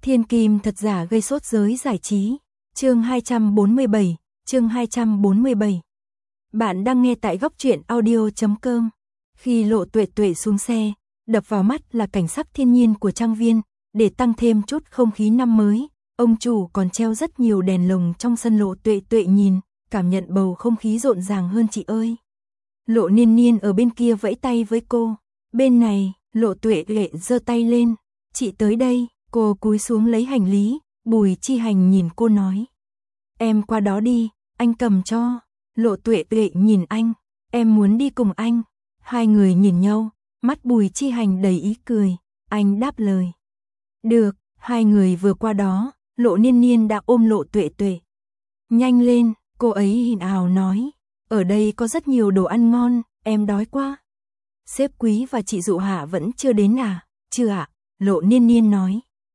Thiên kim thật giả gây sốt giới giải trí. Chương 247, chương 247. Bạn đang nghe tại góc truyện audio.com. Khi Lộ Tuệ Tuệ xuống xe, đập vào mắt là cảnh sắc thiên nhiên của trang viên, để tăng thêm chút không khí năm mới. Ông chủ còn treo rất nhiều đèn lồng trong sân. Lộ Tuệ Tuệ nhìn, cảm nhận bầu không khí rộn ràng hơn. Chị ơi! Lộ Niên Niên ở bên kia vẫy tay với cô. Bên này, Lộ Tuệ Tuệ giơ tay lên. Chị tới đây. Cô cúi xuống lấy hành lý. Bùi Chi Hành nhìn cô nói. Em qua đó đi, anh cầm cho. Lộ Tuệ Tuệ nhìn anh. Em muốn đi cùng anh. Hai người nhìn nhau, mắt Bùi Chi Hành đầy ý cười. Anh đáp lời. Được. Hai người vừa qua đó, Lộ Niên Niên đã ôm Lộ Tuệ Tuệ. Nhanh lên, cô ấy hìn ào nói. Ở đây có rất nhiều đồ ăn ngon, em đói quá. Sếp Quý và chị Dụ Hạ vẫn chưa đến à? Chưa ạ, Lộ Niên Niên nói.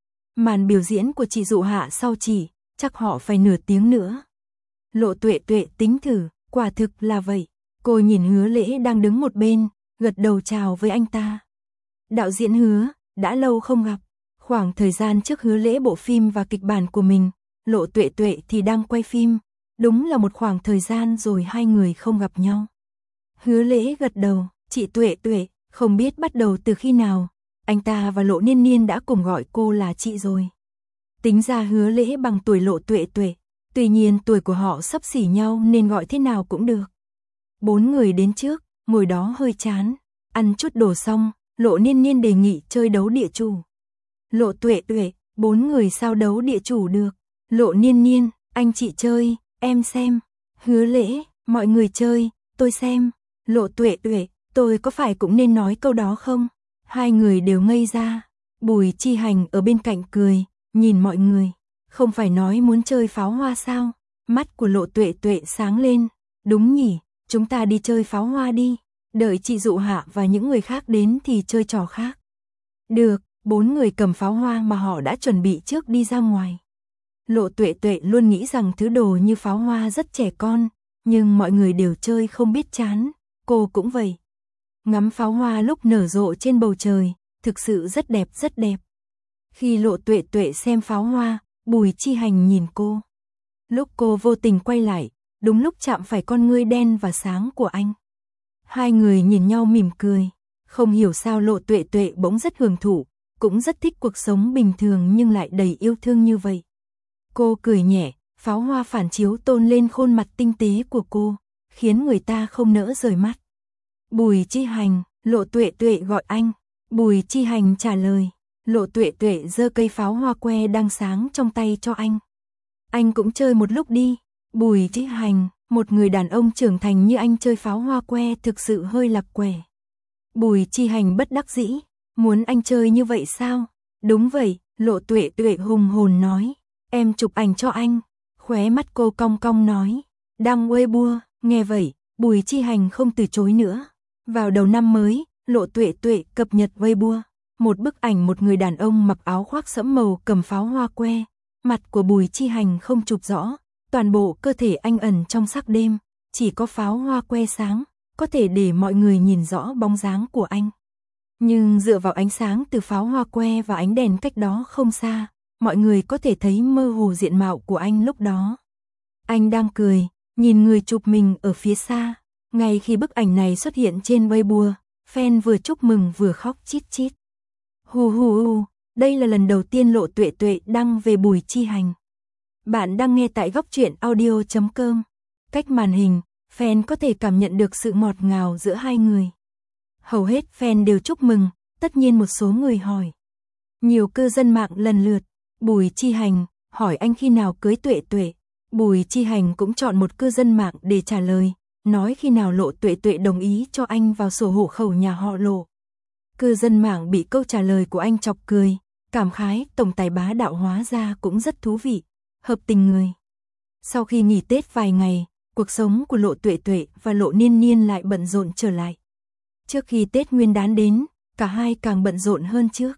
Màn biểu diễn của chị Dụ Hạ sau chỉ, chắc họ phải nửa tiếng nữa. Lộ Tuệ Tuệ tính thử, quả thực là vậy. Cô nhìn Hứa Lễ đang đứng một bên, gật đầu chào với anh ta. Đạo diễn Hứa, đã lâu không gặp. Khoảng thời gian trước Hứa Lễ bộ phim và kịch bản của mình, Lộ Tuệ Tuệ thì đang quay phim. Đúng là một khoảng thời gian rồi hai người không gặp nhau. Hứa Lễ gật đầu, chị Tuệ Tuệ, không biết bắt đầu từ khi nào, anh ta và Lộ Niên Niên đã cùng gọi cô là chị rồi. Tính ra Hứa Lễ bằng tuổi Lộ Tuệ Tuệ, tuy nhiên tuổi của họ xấp xỉ nhau nên gọi thế nào cũng được. Bốn người đến trước, ngồi đó hơi chán, ăn chút đồ xong, Lộ Niên Niên đề nghị chơi đấu địa chủ. Lộ Tuệ Tuệ, bốn người sao đấu địa chủ được? Lộ Niên Niên, anh chị chơi, em xem. Hứa Lễ, mọi người chơi, tôi xem. Lộ Tuệ Tuệ, tôi có phải cũng nên nói câu đó không? Hai người đều ngây ra. Bùi Chi Hành ở bên cạnh cười, nhìn mọi người. Không phải nói muốn chơi pháo hoa sao? Mắt của Lộ Tuệ Tuệ sáng lên. Đúng nhỉ, chúng ta đi chơi pháo hoa đi. Đợi chị Dụ Hạ và những người khác đến thì chơi trò khác. Được, bốn người cầm pháo hoa mà họ đã chuẩn bị trước đi ra ngoài. Lộ Tuệ Tuệ luôn nghĩ rằng thứ đồ như pháo hoa rất trẻ con, nhưng mọi người đều chơi không biết chán, cô cũng vậy. Ngắm pháo hoa lúc nở rộ trên bầu trời, thực sự rất đẹp rất đẹp. Khi Lộ Tuệ Tuệ xem pháo hoa, Bùi Chi Hành nhìn cô. Lúc cô vô tình quay lại, đúng lúc chạm phải con ngươi đen và sáng của anh. Hai người nhìn nhau mỉm cười, không hiểu sao Lộ Tuệ Tuệ bỗng rất hưởng thụ, cũng rất thích cuộc sống bình thường nhưng lại đầy yêu thương như vậy. Cô cười nhẹ, pháo hoa phản chiếu tôn lên khuôn mặt tinh tế của cô, khiến người ta không nỡ rời mắt. Bùi Chi Hành, Lộ Tuệ Tuệ gọi anh. Bùi Chi Hành trả lời. Lộ Tuệ Tuệ giơ cây pháo hoa que đang sáng trong tay cho anh. Anh cũng chơi một lúc đi. Bùi Chi Hành, một người đàn ông trưởng thành như anh chơi pháo hoa que thực sự hơi lạc quẻ. Bùi Chi Hành bất đắc dĩ. Muốn anh chơi như vậy sao? Đúng vậy, Lộ Tuệ Tuệ hùng hồn nói. Em chụp ảnh cho anh. Khóe mắt cô cong cong nói. Đăng Weibo, nghe vậy, Bùi Chi Hành không từ chối nữa. Vào đầu năm mới, Lộ Tuệ Tuệ cập nhật Weibo. Một bức ảnh một người đàn ông mặc áo khoác sẫm màu cầm pháo hoa que. Mặt của Bùi Chi Hành không chụp rõ, toàn bộ cơ thể anh ẩn trong sắc đêm. Chỉ có pháo hoa que sáng, có thể để mọi người nhìn rõ bóng dáng của anh. Nhưng dựa vào ánh sáng từ pháo hoa que và ánh đèn cách đó không xa, mọi người có thể thấy mơ hồ diện mạo của anh lúc đó. Anh đang cười, nhìn người chụp mình ở phía xa. Ngay khi bức ảnh này xuất hiện trên Weibo, fan vừa chúc mừng vừa khóc chít chít. Hù hù hù, đây là lần đầu tiên Lộ Tuệ Tuệ đăng về Bùi Chi Hành. Bạn đang nghe tại góc truyện audio.com. Cách màn hình, fan có thể cảm nhận được sự ngọt ngào giữa hai người. Hầu hết fan đều chúc mừng, tất nhiên một số người hỏi. Nhiều cư dân mạng lần lượt, Bùi Chi Hành, hỏi anh khi nào cưới Tuệ Tuệ. Bùi Chi Hành cũng chọn một cư dân mạng để trả lời, nói khi nào Lộ Tuệ Tuệ đồng ý cho anh vào sổ hộ khẩu nhà họ Lộ. Cư dân mạng bị câu trả lời của anh chọc cười, cảm khái tổng tài bá đạo hóa ra cũng rất thú vị, hợp tình người. Sau khi nghỉ Tết vài ngày, cuộc sống của Lộ Tuệ Tuệ và Lộ Niên Niên lại bận rộn trở lại. Trước khi Tết Nguyên đán đến, cả hai càng bận rộn hơn trước.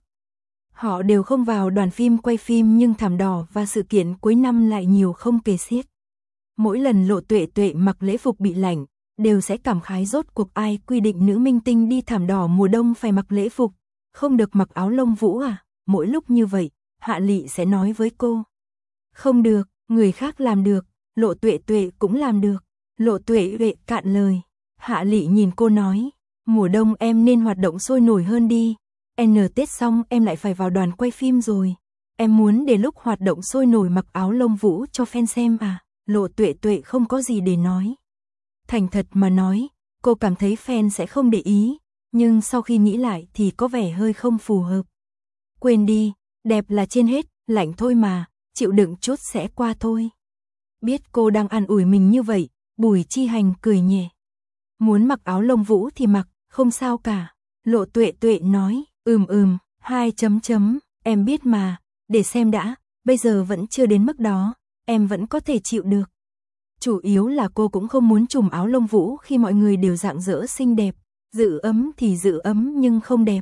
Họ đều không vào đoàn phim quay phim nhưng thảm đỏ và sự kiện cuối năm lại nhiều không kể xiết. Mỗi lần Lộ Tuệ Tuệ mặc lễ phục bị lạnh, đều sẽ cảm khái rốt cuộc ai quy định nữ minh tinh đi thảm đỏ mùa đông phải mặc lễ phục, không được mặc áo lông vũ à? Mỗi lúc như vậy, Hạ Lị sẽ nói với cô. Không được, người khác làm được, Lộ Tuệ Tuệ cũng làm được. Lộ Tuệ Tuệ cạn lời. Hạ Lị nhìn cô nói, mùa đông em nên hoạt động sôi nổi hơn đi. Tết xong em lại phải vào đoàn quay phim rồi. Em muốn để lúc hoạt động sôi nổi mặc áo lông vũ cho fan xem à. Lộ Tuệ Tuệ không có gì để nói. Thành thật mà nói, cô cảm thấy fan sẽ không để ý, nhưng sau khi nghĩ lại thì có vẻ hơi không phù hợp. Quên đi, đẹp là trên hết, lạnh thôi mà, chịu đựng chút sẽ qua thôi. Biết cô đang an ủi mình như vậy, Bùi Chi Hành cười nhẹ. Muốn mặc áo lông vũ thì mặc, không sao cả. Lộ Tuệ Tuệ nói, hai chấm chấm, em biết mà, để xem đã, bây giờ vẫn chưa đến mức đó, em vẫn có thể chịu được. Chủ yếu là cô cũng không muốn trùm áo lông vũ khi mọi người đều rạng rỡ xinh đẹp, giữ ấm thì giữ ấm nhưng không đẹp.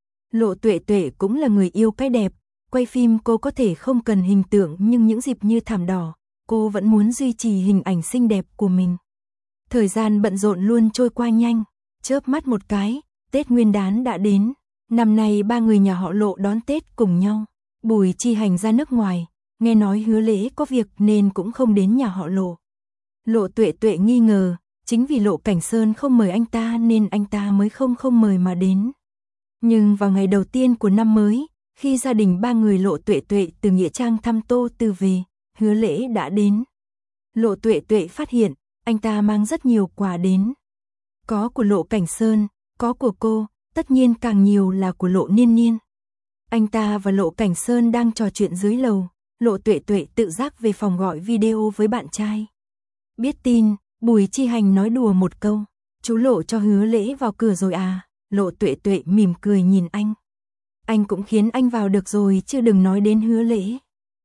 Lộ Tuệ Tuệ cũng là người yêu cái đẹp, quay phim cô có thể không cần hình tượng nhưng những dịp như thảm đỏ, cô vẫn muốn duy trì hình ảnh xinh đẹp của mình. Thời gian bận rộn luôn trôi qua nhanh, chớp mắt một cái, Tết Nguyên đán đã đến. Năm nay ba người nhà họ Lộ đón Tết cùng nhau. Bùi Chi Hành ra nước ngoài, nghe nói Hứa Lễ có việc nên cũng không đến nhà họ Lộ. Lộ Tuệ Tuệ nghi ngờ, chính vì Lộ Cảnh Sơn không mời anh ta nên anh ta mới không mời mà đến. Nhưng vào ngày đầu tiên của năm mới, khi gia đình ba người Lộ Tuệ Tuệ từ Nghĩa Trang thăm Tô Từ về, Hứa Lễ đã đến. Lộ Tuệ Tuệ phát hiện, anh ta mang rất nhiều quà đến. Có của Lộ Cảnh Sơn, có của cô, tất nhiên càng nhiều là của Lộ Niên Niên. Anh ta và Lộ Cảnh Sơn đang trò chuyện dưới lầu, Lộ Tuệ Tuệ tự giác về phòng gọi video với bạn trai. Biết tin, Bùi Chi Hành nói đùa một câu, chú Lộ cho Hứa Lễ vào cửa rồi à. Lộ Tuệ Tuệ mỉm cười nhìn anh. Anh cũng khiến anh vào được rồi chứ đừng nói đến Hứa Lễ.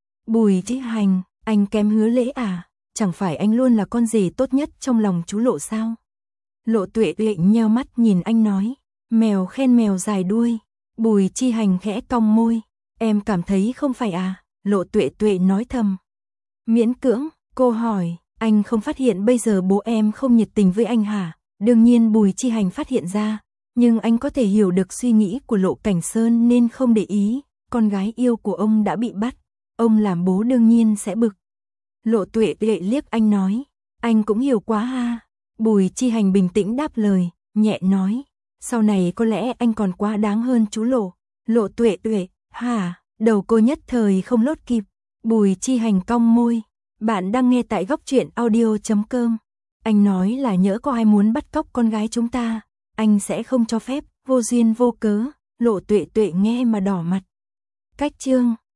Bùi Chi Hành, anh kém Hứa Lễ à? Chẳng phải anh luôn là con rể tốt nhất trong lòng chú Lộ sao? Lộ Tuệ Tuệ nheo mắt nhìn anh nói, mèo khen mèo dài đuôi. Bùi Chi Hành khẽ cong môi, em cảm thấy không phải à? Lộ Tuệ Tuệ nói thầm. Miễn cưỡng, cô hỏi, anh không phát hiện bây giờ bố em không nhiệt tình với anh hả? Đương nhiên Bùi Chi Hành phát hiện ra, nhưng anh có thể hiểu được suy nghĩ của Lộ Cảnh Sơn nên không để ý, con gái yêu của ông đã bị bắt, ông làm bố đương nhiên sẽ bực. Lộ Tuệ Tuệ liếc anh nói, anh cũng hiểu quá ha. Bùi Chi Hành bình tĩnh đáp lời, nhẹ nói, sau này có lẽ anh còn quá đáng hơn chú Lộ. Lộ Tuệ Tuệ, hả? Đầu cô nhất thời không lốt kịp. Bùi Chi Hành cong môi, bạn đang nghe tại góc truyện audio.com. Anh nói là nhỡ có ai muốn bắt cóc con gái chúng ta, anh sẽ không cho phép, vô duyên vô cớ. Lộ Tuệ Tuệ nghe mà đỏ mặt. Cách chương